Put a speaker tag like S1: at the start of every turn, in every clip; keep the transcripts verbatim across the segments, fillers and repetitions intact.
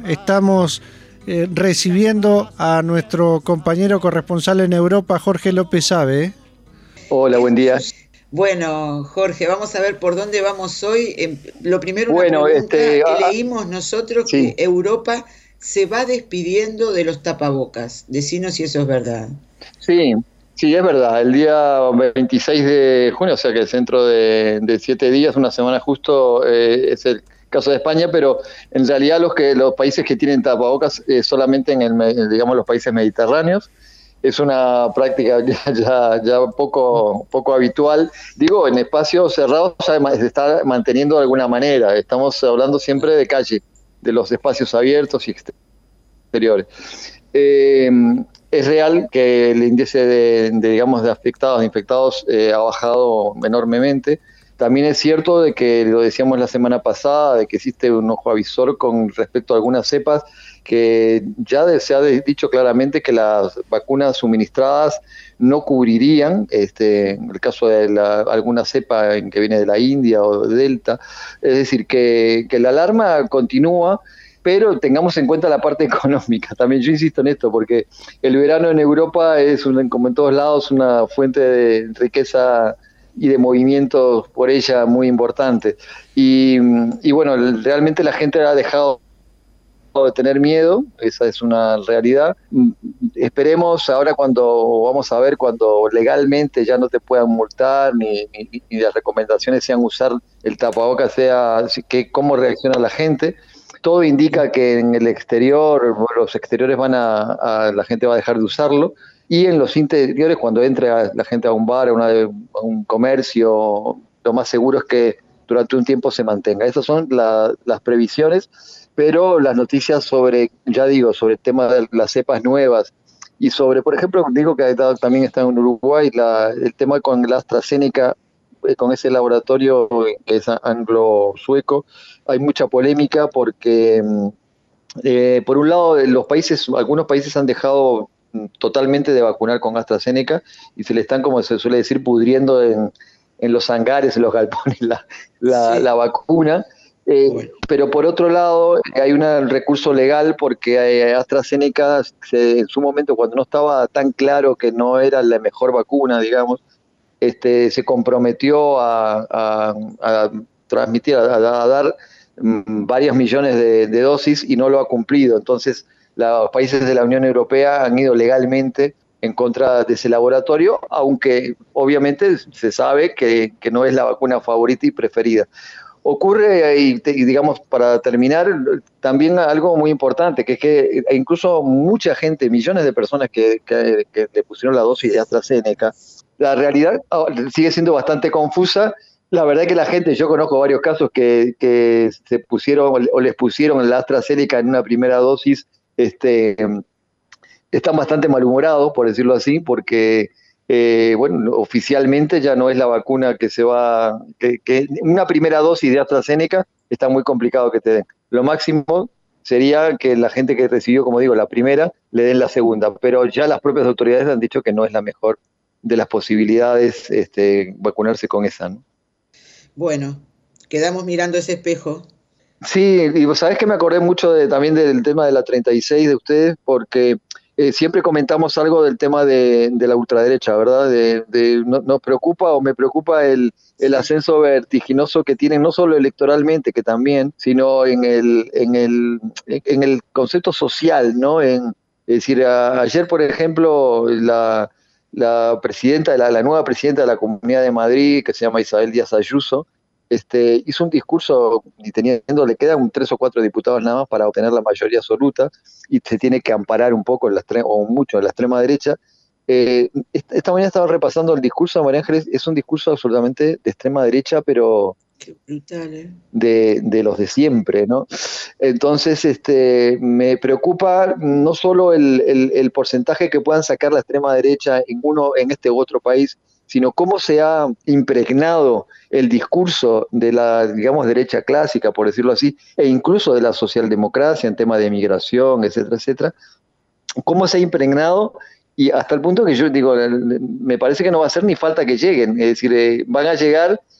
S1: estamos eh, recibiendo a nuestro compañero corresponsal en Europa, Jorge López Abe.
S2: Hola, buen día.
S3: Bueno, Jorge, vamos a ver por dónde vamos hoy. Lo primero, una
S2: bueno,
S3: pregunta.
S2: Este, ah,
S3: Leímos nosotros
S2: sí.
S3: que Europa se va despidiendo de los tapabocas. Decinos si eso es verdad.
S2: Sí, sí, es verdad. El día veintiséis de junio, o sea que dentro de, de siete días, una semana justo, eh, es el caso de España, pero en realidad los que los países que tienen tapabocas eh, solamente en el, digamos, los países mediterráneos. Es una práctica ya, ya, ya poco, poco habitual. Digo, en espacios cerrados ya se está manteniendo de alguna manera. Estamos hablando siempre de calle, de los espacios abiertos y exteriores. Eh, es real que el índice de, de digamos, de afectados, de infectados, eh, ha bajado enormemente. También es cierto de que, lo decíamos la semana pasada, de que existe un ojo avisor con respecto a algunas cepas, que ya se ha dicho claramente que las vacunas suministradas no cubrirían, este, en el caso de la, alguna cepa en que viene de la India o de Delta. Es decir, que, que la alarma continúa, pero tengamos en cuenta la parte económica. También yo insisto en esto, porque el verano en Europa es, un, como en todos lados, una fuente de riqueza y de movimientos por ella muy importante. Y, y bueno, realmente la gente ha dejado de tener miedo, esa es una realidad. Esperemos ahora, cuando vamos a ver cuando legalmente ya no te puedan multar, ni, ni, ni las recomendaciones sean usar el tapabocas, sea que cómo reacciona la gente. Todo indica que en el exterior, los exteriores van a, a la gente va a dejar de usarlo, y en los interiores, cuando entre a, la gente a un bar, a, una, a un comercio, lo más seguro es que durante un tiempo se mantenga. Esas son la, las previsiones, pero las noticias sobre, ya digo, sobre el tema de las cepas nuevas y sobre, por ejemplo, digo que también está en Uruguay, la, el tema con la AstraZeneca, con ese laboratorio que es anglo-sueco, hay mucha polémica porque, eh, por un lado, los países, algunos países han dejado totalmente de vacunar con AstraZeneca y se le están, como se suele decir, pudriendo en, en los hangares, en los galpones, la, la, sí. la vacuna. Eh, bueno. Pero por otro lado, hay un recurso legal porque AstraZeneca, se, en su momento, cuando no estaba tan claro que no era la mejor vacuna, digamos, este, se comprometió a, a, a transmitir, a, a dar um, varios millones de, de dosis y no lo ha cumplido. Entonces, los países de la Unión Europea han ido legalmente en contra de ese laboratorio, aunque obviamente se sabe que, que no es la vacuna favorita y preferida. Ocurre, y, y digamos, para terminar, también algo muy importante, que es que incluso mucha gente, millones de personas que, que, que le pusieron la dosis de AstraZeneca, la realidad sigue siendo bastante confusa. La verdad que la gente, yo conozco varios casos que, que se pusieron o les pusieron la AstraZeneca en una primera dosis, este, están bastante malhumorados, por decirlo así, porque Eh, bueno, oficialmente ya no es la vacuna que se va, que, que una primera dosis de AstraZeneca está muy complicado que te den. Lo máximo sería que la gente que recibió, como digo, la primera, le den la segunda, pero ya las propias autoridades han dicho que no es la mejor de las posibilidades, este, vacunarse con esa, ¿no?
S3: Bueno, quedamos mirando ese espejo.
S2: Sí, y vos sabés que me acordé mucho de, también del tema de la treinta y seis de ustedes, porque Eh, siempre comentamos algo del tema de, de la ultraderecha, ¿verdad? De, de, no, nos preocupa o me preocupa el, el ascenso vertiginoso que tienen, no solo electoralmente, que también, sino en el, en el, en el concepto social, ¿no? En, es decir, a, ayer, por ejemplo, la, la presidenta, la, la nueva presidenta de la Comunidad de Madrid, que se llama Isabel Díaz Ayuso, Este, hizo un discurso y teniendo, le quedan tres o cuatro diputados nada más para obtener la mayoría absoluta y se tiene que amparar un poco en la extrema, o mucho en la extrema derecha. Eh, esta mañana estaba repasando el discurso de María Ángeles, es un discurso absolutamente de extrema derecha, pero
S3: qué brutal, ¿eh?
S2: de, de los de siempre, ¿no? Entonces, este, me preocupa no solo el, el, el porcentaje que puedan sacar la extrema derecha en uno, en este u otro país, sino cómo se ha impregnado el discurso de la, digamos, derecha clásica, por decirlo así, e incluso de la socialdemocracia en temas de migración, etcétera, etcétera, cómo se ha impregnado y hasta el punto que yo digo, me parece que no va a hacer ni falta que lleguen, es decir, eh, van a llegar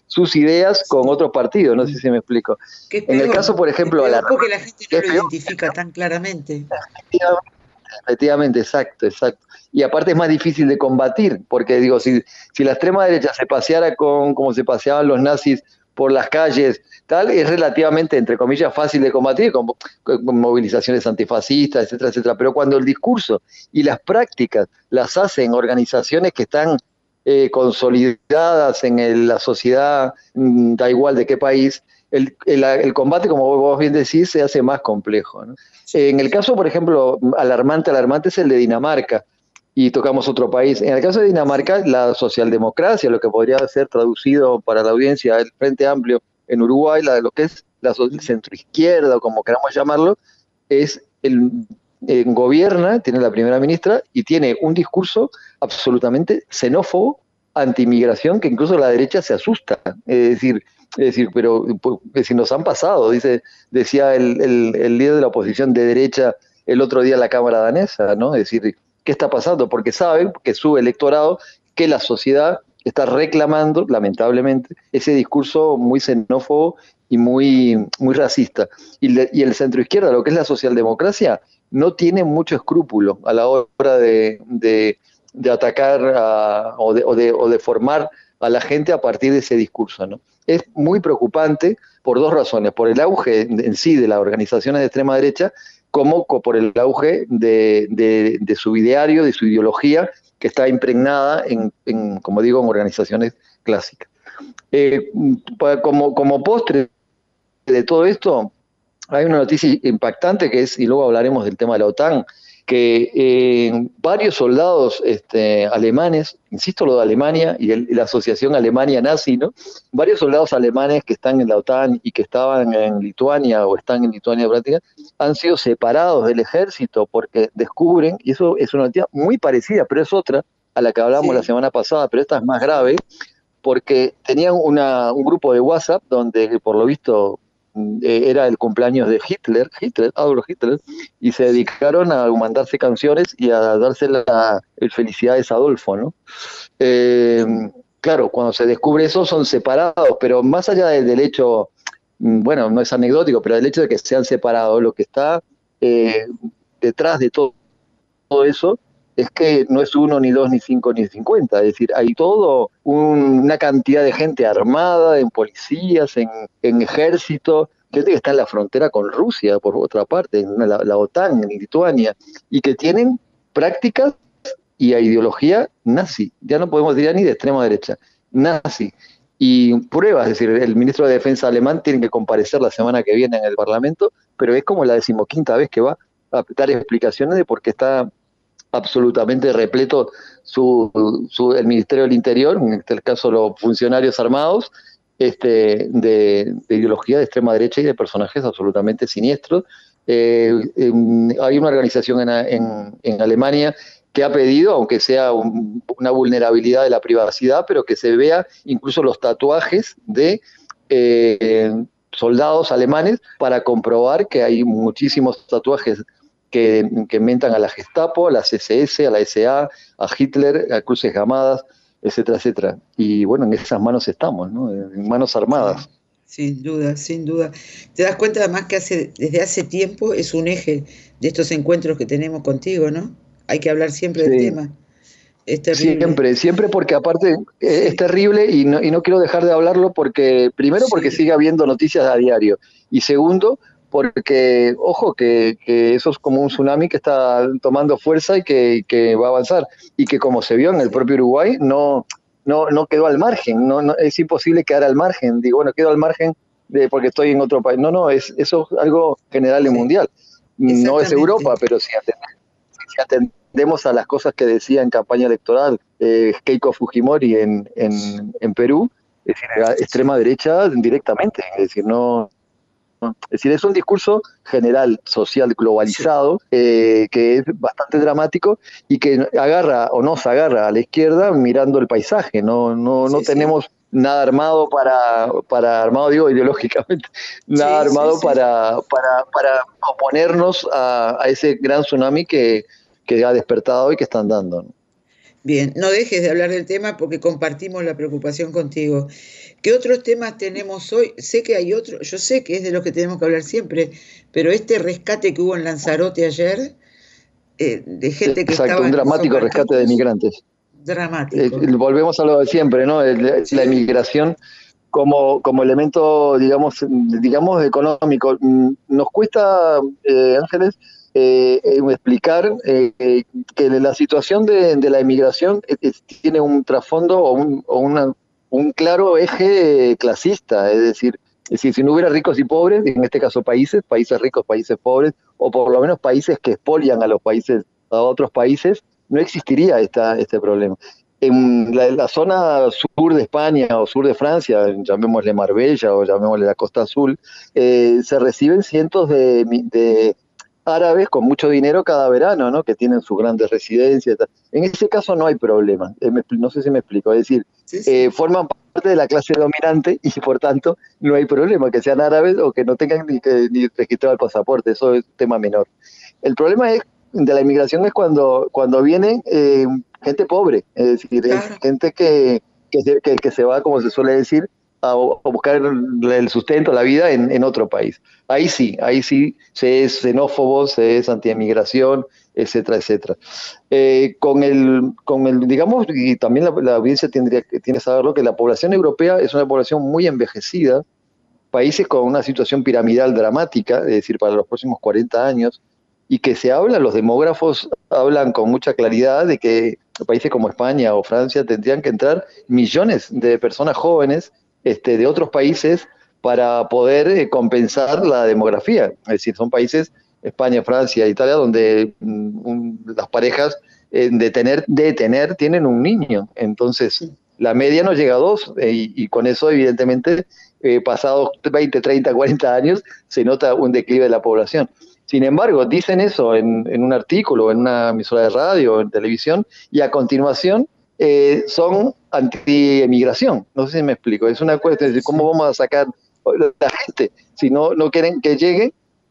S2: sus ideas con otros partidos, no sé si me explico.
S3: Que es
S2: En el
S3: peor,
S2: caso, por ejemplo,
S3: es
S2: a
S3: peor
S2: la
S3: porque la gente no
S2: es
S3: lo
S2: peor,
S3: identifica tan claramente.
S2: efectivamente, efectivamente, exacto, exacto. Y aparte es más difícil de combatir, porque digo, si, si la extrema derecha se paseara con como se paseaban los nazis por las calles, tal, es relativamente, entre comillas, fácil de combatir, con, con movilizaciones antifascistas, etcétera, etcétera. Pero cuando el discurso y las prácticas las hacen organizaciones que están eh, consolidadas en el, la sociedad, mmm, da igual de qué país, el, el, el combate, como vos bien decís, se hace más complejo, ¿no? En el caso, por ejemplo, alarmante, alarmante es el de Dinamarca, y tocamos otro país. En el caso de Dinamarca, la socialdemocracia, lo que podría ser traducido para la audiencia, el Frente Amplio en Uruguay, la, lo que es la centroizquierda, o como queramos llamarlo, es el, eh, gobierna, tiene la primera ministra, y tiene un discurso absolutamente xenófobo, anti-inmigración, que incluso la derecha se asusta. Es decir, es decir, pero pues, si nos han pasado, dice, decía el, el, el líder de la oposición de derecha el otro día en la Cámara danesa, ¿no? Es decir, ¿qué está pasando? Porque saben que su electorado, que la sociedad está reclamando, lamentablemente, ese discurso muy xenófobo y muy, muy racista. Y, le, y el centroizquierda, lo que es la socialdemocracia, no tiene mucho escrúpulo a la hora de, de, de atacar a, o, de, o, de, o de formar a la gente a partir de ese discurso, ¿no? Es muy preocupante por dos razones, por el auge en sí de las organizaciones de extrema derecha, como por el auge de, de, de su ideario, de su ideología, que está impregnada en, en como digo, en organizaciones clásicas. Eh, como, como postre de todo esto, hay una noticia impactante que es, y luego hablaremos del tema de la OTAN, que eh, varios soldados este, alemanes, insisto lo de Alemania y, el, y la asociación Alemania-Nazi, ¿no? Varios soldados alemanes que están en la OTAN y que estaban en Lituania o están en Lituania prácticamente, han sido separados del ejército porque descubren, y eso es una noticia muy parecida, pero es otra a la que hablamos sí. la semana pasada, pero esta es más grave, porque tenían una, un grupo de WhatsApp donde por lo visto era el cumpleaños de Hitler, Hitler, Adolf Hitler, y se dedicaron a mandarse canciones y a darse la felicidades a Adolfo, ¿no? Eh, claro, cuando se descubre eso son separados, pero más allá del, del hecho, bueno, no es anecdótico, pero el hecho de que sean separados, lo que está eh, detrás de todo, todo eso es que no es uno, ni dos, ni cinco, ni cincuenta. Es decir, hay todo un, una cantidad de gente armada, en policías, en, en ejército, gente que está en la frontera con Rusia, por otra parte, en la, la OTAN, en Lituania, y que tienen prácticas y ideología nazi. Ya no podemos decir ni de extrema derecha, nazi. Y pruebas, es decir, el ministro de Defensa alemán tiene que comparecer la semana que viene en el Parlamento, pero es como la decimoquinta vez que va a dar explicaciones de por qué está absolutamente repleto su, su, el Ministerio del Interior, en este caso los funcionarios armados, este, de, de ideología de extrema derecha y de personajes absolutamente siniestros. Eh, eh, hay una organización en, en, en Alemania que ha pedido, aunque sea un, una vulnerabilidad de la privacidad, pero que se vea incluso los tatuajes de eh, soldados alemanes para comprobar que hay muchísimos tatuajes Que, que mentan a la Gestapo, a la C S S, a la S A, a Hitler, a Cruces Gamadas, etcétera, etcétera. Y bueno, en esas manos estamos, ¿no? En manos armadas.
S3: Sin duda, sin duda. Te das cuenta además que hace, desde hace tiempo es un eje de estos encuentros que tenemos contigo, ¿no? Hay que hablar siempre sí. del tema. Es terrible.
S2: Siempre, siempre porque aparte sí. es terrible y no, y no quiero dejar de hablarlo porque, primero porque sí. sigue habiendo noticias a diario y segundo porque, ojo, que, que eso es como un tsunami que está tomando fuerza y que, que va a avanzar. Y que como se vio en el propio Uruguay, no, no, no quedó al margen, no, no, es imposible quedar al margen. Digo, bueno, quedo al margen de porque estoy en otro país. No, no, es, eso es algo general y sí. mundial. No es Europa, pero si atendemos, si atendemos a las cosas que decía en campaña electoral eh, Keiko Fujimori en, en, en Perú, es decir, a extrema derecha directamente, es decir, no... Es decir, es un discurso general, social, globalizado, sí. eh, que es bastante dramático y que agarra o nos agarra a la izquierda mirando el paisaje. No, no, no sí, tenemos sí. nada armado para, para, armado digo ideológicamente, nada sí, armado sí, sí. Para, para, para oponernos a, a ese gran tsunami que, que ha despertado y que están dando, ¿no?
S3: Bien, no dejes de hablar del tema porque compartimos la preocupación contigo. ¿Qué otros temas tenemos hoy? Sé que hay otros, yo sé que es de los que tenemos que hablar siempre, pero este rescate que hubo en Lanzarote ayer, eh, de gente que
S2: Exacto,
S3: estaba
S2: un
S3: en esos
S2: dramático rescate de
S3: barquitos,
S2: migrantes. Eh,
S3: dramático.
S2: volvemos a lo de siempre, ¿no? El- la
S3: Sí,
S2: inmigración como, como elemento, digamos, digamos económico. Mm, Nos cuesta, eh, Ángeles, eh, eh, explicar eh, eh, que la situación de, de la inmigración eh, eh, tiene un trasfondo o un, o una- un claro eje clasista, es decir, es decir, si no hubiera ricos y pobres, en este caso países, países ricos, países pobres, o por lo menos países que expolian a los países, a otros países, no existiría esta, este problema. En la, la zona sur de España o sur de Francia, llamémosle Marbella o llamémosle la Costa Azul, eh, se reciben cientos de, de árabes con mucho dinero cada verano, ¿no? Que tienen sus grandes residencias. En ese caso no hay problema. Eh, me, no sé si me explico. Es decir,
S3: sí,
S2: eh,
S3: sí.
S2: forman parte de la clase dominante y por tanto no hay problema que sean árabes o que no tengan ni, que, ni registrado el pasaporte. Eso es tema menor. El problema es de la inmigración es cuando, cuando viene eh, gente pobre, es decir, es
S3: Claro.
S2: gente que, que, se, que, que se va, como se suele decir, a, a buscar el sustento, la vida en, en otro país. Ahí sí, ahí sí se es xenófobo, se es anti-emigración, etcétera, etcétera. Eh, con, el, con el, digamos, y también la, la audiencia tendría que tiene que saberlo, que la población europea es una población muy envejecida, países con una situación piramidal dramática, es decir, para los próximos cuarenta años, y que se habla, los demógrafos hablan con mucha claridad de que países como España o Francia tendrían que entrar millones de personas jóvenes este, de otros países para poder eh, compensar la demografía. Es decir, son países, España, Francia, Italia, donde mm, un, las parejas eh, de, tener, de tener tienen un niño. Entonces, la media no llega a dos eh, y, y con eso, evidentemente, eh, pasados veinte, treinta, cuarenta años, se nota un declive de la población. Sin embargo, dicen eso en, en un artículo, en una emisora de radio, en televisión, y a continuación eh, son anti-emigración. No sé si me explico. Es una cuestión de cómo
S3: Sí.
S2: vamos a sacar la gente si no, no quieren que llegue,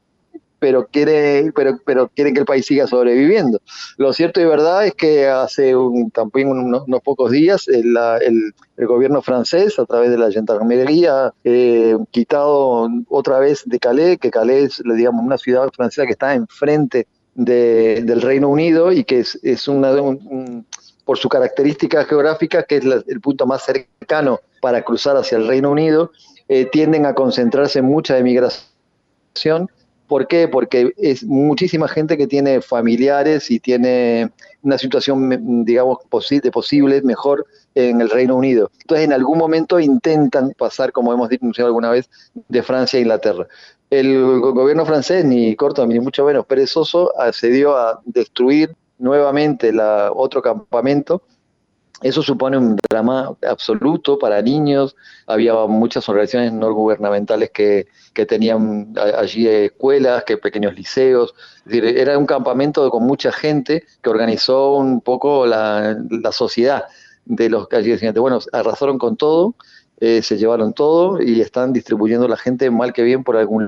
S2: pero, quiere, pero, pero quieren que el país siga sobreviviendo. Lo cierto y verdad es que hace un, también unos, unos pocos días el, el, el gobierno francés, a través de la gendarmería, ha eh, quitado otra vez de Calais, que Calais es, digamos, una ciudad francesa que está enfrente de, del Reino Unido y que es, es una, un, un, por su característica geográfica, que es la, el punto más cercano para cruzar hacia el Reino Unido, eh, tienden a concentrarse mucha emigración. ¿Por qué? Porque es muchísima gente que tiene familiares y tiene una situación, digamos, de posible mejor en el Reino Unido. Entonces, en algún momento intentan pasar, como hemos denunciado alguna vez, de Francia a Inglaterra. El gobierno francés, ni corto ni mucho menos perezoso, accedió a destruir nuevamente la, otro campamento. Eso supone un drama absoluto para niños. Había muchas organizaciones no gubernamentales que, que tenían allí escuelas, que pequeños liceos. Es decir, era un campamento con mucha gente que organizó un poco la, la sociedad de los allí residentes. Bueno, arrasaron con todo, eh, se llevaron todo y están distribuyendo la gente mal que bien por algún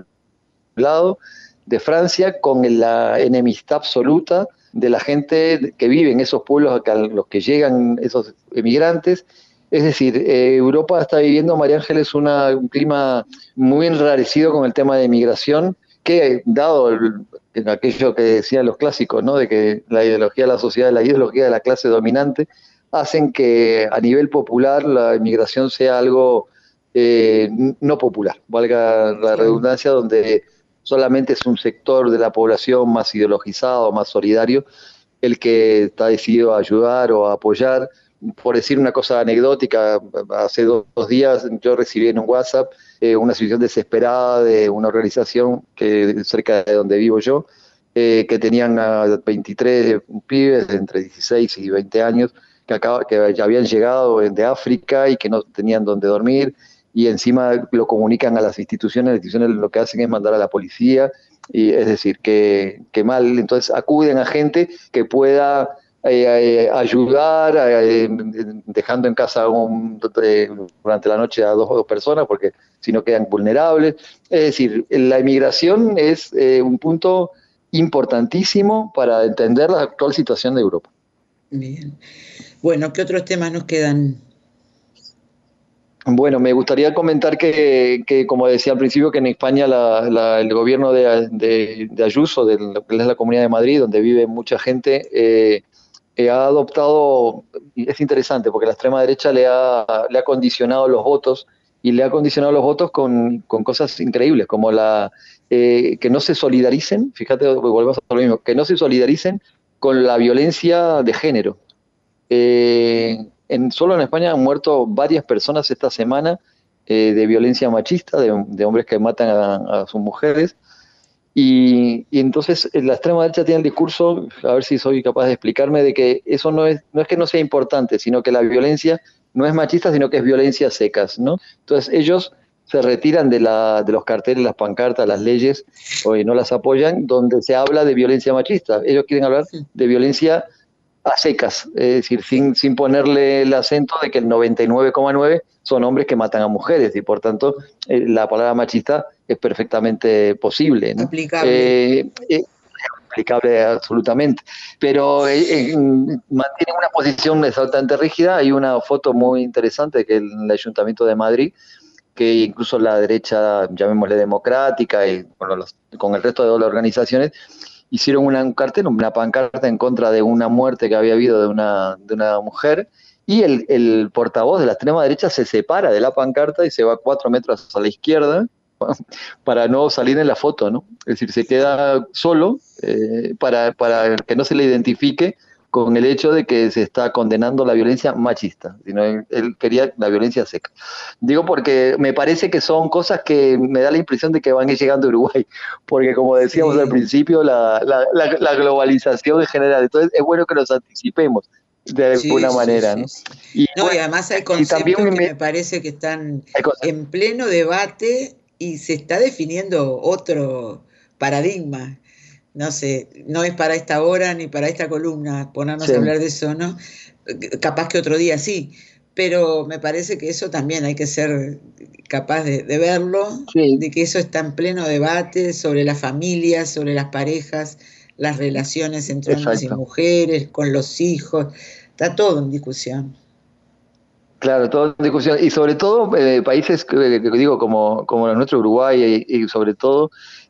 S2: lado de Francia con la enemistad absoluta de la gente que vive en esos pueblos a los que llegan esos emigrantes. Es decir, eh, Europa está viviendo, María Ángeles, una, un clima muy enrarecido con el tema de migración, que dado el, en aquello que decían los clásicos, ¿no? De que la ideología de la sociedad, la ideología de la clase dominante, hacen que a nivel popular la inmigración sea algo eh, no popular, valga la redundancia, donde solamente es un sector de la población más ideologizado, más solidario, el que está decidido a ayudar o a apoyar. Por decir una cosa anecdótica, hace dos, dos días yo recibí en un WhatsApp eh, una situación desesperada de una organización que cerca de donde vivo yo, eh, que tenían a veintitrés pibes de entre dieciséis y veinte años que, acaba, que ya habían llegado de África y que no tenían dónde dormir, y encima lo comunican a las instituciones, las instituciones lo que hacen es mandar a la policía, y es decir, que, que mal, entonces acuden a gente que pueda eh, eh, ayudar, eh, dejando en casa un, eh, durante la noche a dos o dos personas, porque si no quedan vulnerables. Es decir, la inmigración es eh, un punto importantísimo para entender la actual situación de Europa.
S3: Bien. Bueno, ¿qué otros temas nos quedan?
S2: Bueno, me gustaría comentar que, que, como decía al principio, que en España la, la, el gobierno de, de, de Ayuso, de lo que es la Comunidad de Madrid, donde vive mucha gente, eh, eh, ha adoptado, y es interesante, porque la extrema derecha le ha, le ha condicionado los votos, y le ha condicionado los votos con, con cosas increíbles, como la eh, que no se solidaricen, fíjate, volvemos a lo mismo, que no se solidaricen con la violencia de género. Eh, en, solo en España han muerto varias personas esta semana eh, de violencia machista, de, de hombres que matan a, a sus mujeres. Y, y entonces la extrema derecha tiene el discurso, a ver si soy capaz de explicarme, de que eso no es, no es que no sea importante, sino que la violencia no es machista, sino que es violencia secas, ¿no? Entonces ellos se retiran de, la, de los carteles, las pancartas, las leyes, o no las apoyan, donde se habla de violencia machista. Ellos quieren hablar de violencia a secas, es decir, sin, sin ponerle el acento de que el noventa y nueve coma nueve son hombres que matan a mujeres y por tanto eh, la palabra machista es perfectamente posible, ¿no?
S3: Aplicable.
S2: Eh, eh, aplicable absolutamente, pero eh, eh, mantienen una posición exactamente rígida. Hay una foto muy interesante que el Ayuntamiento de Madrid, que incluso la derecha, llamémosle democrática, y bueno, los, con el resto de las organizaciones, hicieron una, un cartel, una pancarta en contra de una muerte que había habido de una, de una mujer, y el, el portavoz de la extrema derecha se separa de la pancarta y se va cuatro metros a la izquierda para no salir en la foto, ¿no? Es decir, se queda solo eh, para, para que no se le identifique con el hecho de que se está condenando la violencia machista, sino él, él quería la violencia seca. Digo porque me parece que son cosas que me da la impresión de que van llegando a Uruguay, porque como decíamos sí. al principio, la, la, la, la globalización en general, entonces es bueno que nos anticipemos de alguna
S3: sí,
S2: manera,
S3: sí,
S2: ¿no?
S3: Sí.
S2: Y,
S3: no,
S2: bueno,
S3: y además hay conceptos que me... me parece que están en pleno debate y se está definiendo otro paradigma. No sé, no es para esta hora ni para esta columna ponernos sí. a hablar de eso, ¿no? Capaz que otro día sí, pero me parece que eso también hay que ser capaz de, de verlo, sí. de que eso está en pleno debate sobre las familias, sobre las parejas, las relaciones entre Exacto. hombres y mujeres, con los hijos, está todo en discusión.
S2: Claro, todo en discusión, y sobre todo eh, países, que, que digo, como, como el nuestro Uruguay, y, y sobre todo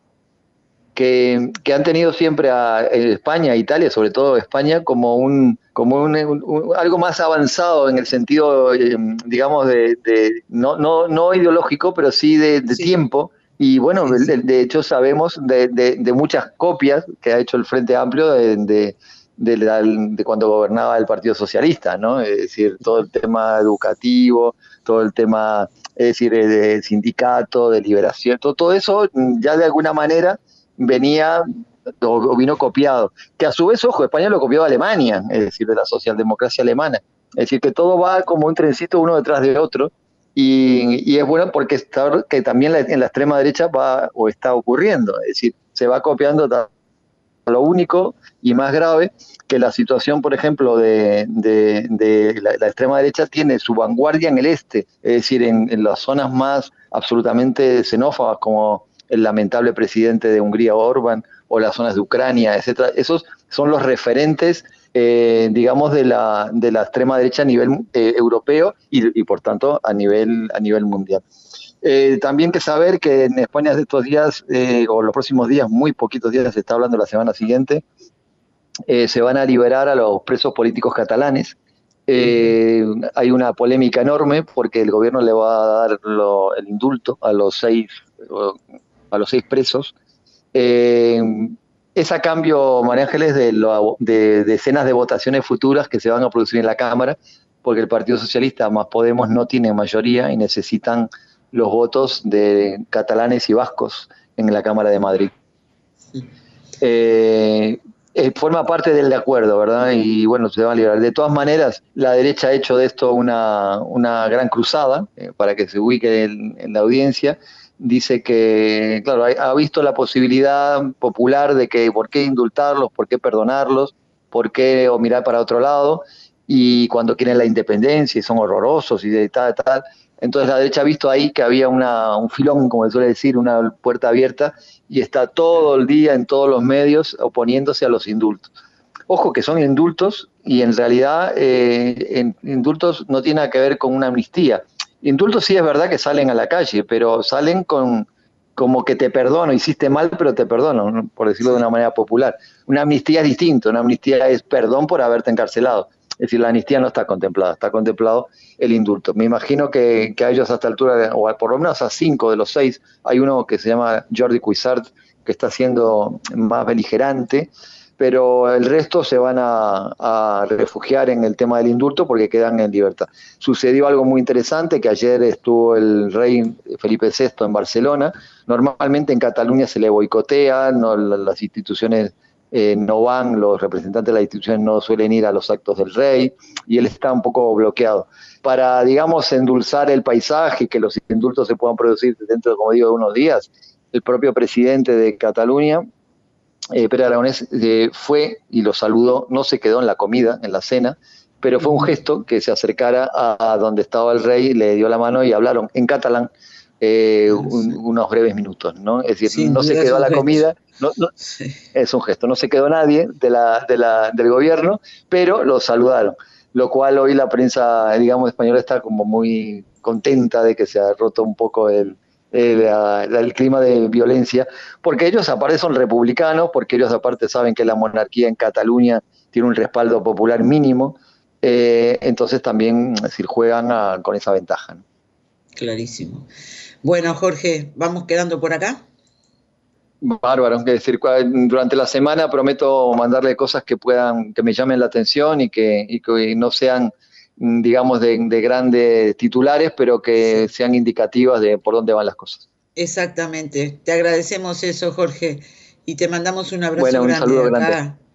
S2: Que, que han tenido siempre a, a España, a Italia, sobre todo España, como un como un, un, un, algo más avanzado en el sentido, eh, digamos, de, de no, no, no ideológico, pero sí de, de sí. tiempo. Y bueno, sí, sí. De, de hecho sabemos de, de, de muchas copias que ha hecho el Frente Amplio de, de, de, la, de cuando gobernaba el Partido Socialista, ¿no? Es decir, todo el tema educativo, todo el tema, es decir, de sindicato, de liberación, todo, todo eso ya de alguna manera venía o vino copiado, que a su vez, ojo, España lo copió de Alemania, es decir, de la socialdemocracia alemana, es decir, que todo va como un trencito uno detrás de otro, y, y es bueno porque está, que también la, en la extrema derecha va o está ocurriendo, es decir, se va copiando. Lo único y más grave, que la situación, por ejemplo, de, de, de la, la extrema derecha tiene su vanguardia en el este, es decir, en, en las zonas más absolutamente xenófobas, como el lamentable presidente de Hungría, Orbán, o las zonas de Ucrania, etcétera. Esos son los referentes, eh, digamos, de la, de la extrema derecha a nivel eh, europeo y, y, por tanto, a nivel, a nivel mundial. Eh, también que saber que en España de estos días, eh, o los próximos días, muy poquitos días, se está hablando la semana siguiente, eh, se van a liberar a los presos políticos catalanes. Eh, hay una polémica enorme porque el gobierno le va a dar lo, el indulto a los seis, a los seis presos. Eh, es a cambio, María Ángeles, de, lo, de decenas de votaciones futuras que se van a producir en la Cámara, porque el Partido Socialista más Podemos no tiene mayoría y necesitan los votos de catalanes y vascos en la Cámara de Madrid. Eh, eh, forma parte del acuerdo, ¿verdad? Y bueno, se va a liberar. De todas maneras, la derecha ha hecho de esto una, una gran cruzada, eh, para que se ubique en, en la audiencia. Dice que, claro, ha, ha visto la posibilidad popular de que por qué indultarlos, por qué perdonarlos, por qué o mirar para otro lado, y cuando quieren la independencia y son horrorosos y de tal, tal. Entonces la derecha ha visto ahí que había una, un filón, como se suele decir, una puerta abierta, y está todo el día en todos los medios oponiéndose a los indultos. Ojo que son indultos y en realidad eh, en, indultos no tiene nada que ver con una amnistía. Indultos sí es verdad que salen a la calle, pero salen con como que te perdono, hiciste mal, pero te perdono, ¿no? Por decirlo de una manera popular. Una amnistía es distinto, una amnistía es perdón por haberte encarcelado. Es decir, la amnistía no está contemplada, está contemplado el indulto. Me imagino que, que a ellos a esta altura, o por lo menos a cinco de los seis, hay uno que se llama Jordi Cuixart, que está siendo más beligerante, pero el resto se van a, a refugiar en el tema del indulto porque quedan en libertad. Sucedió algo muy interesante, que ayer estuvo el rey Felipe sexto en Barcelona. Normalmente en Cataluña se le boicotea, no, las instituciones eh, no van, los representantes de las instituciones no suelen ir a los actos del rey, y él está un poco bloqueado. Para, digamos, endulzar el paisaje, que los indultos se puedan producir dentro, como digo, de unos días, el propio presidente de Cataluña, Eh, Pere Aragonés, eh, fue y lo saludó, no se quedó en la comida, en la cena, pero fue un gesto que se acercara a, a donde estaba el rey, le dio la mano y hablaron en catalán eh, un, unos breves minutos, ¿no? Es decir,
S3: Sin
S2: no se
S3: duda
S2: quedó a la
S3: es un
S2: comida, no, no,
S3: Sí.
S2: es un gesto, no se quedó nadie de la, de la, del gobierno, pero lo saludaron, lo cual hoy la prensa, digamos, española está como muy contenta de que se ha roto un poco el El, el clima de violencia, porque ellos aparte son republicanos, porque ellos aparte saben que la monarquía en Cataluña tiene un respaldo popular mínimo, eh, entonces también, es decir, juegan a, con esa ventaja, ¿no?
S3: Clarísimo. Bueno, Jorge, ¿vamos quedando por acá?
S2: Bárbaro, es decir, durante la semana prometo mandarle cosas que puedan, que me llamen la atención y que, y que no sean, digamos, de, de grandes titulares, pero que
S3: Sí.
S2: sean indicativas de por dónde van las cosas.
S3: Exactamente. Te agradecemos eso, Jorge, y te mandamos un abrazo
S2: Bueno, un
S3: grande
S2: saludo
S3: de
S2: grande.
S3: acá.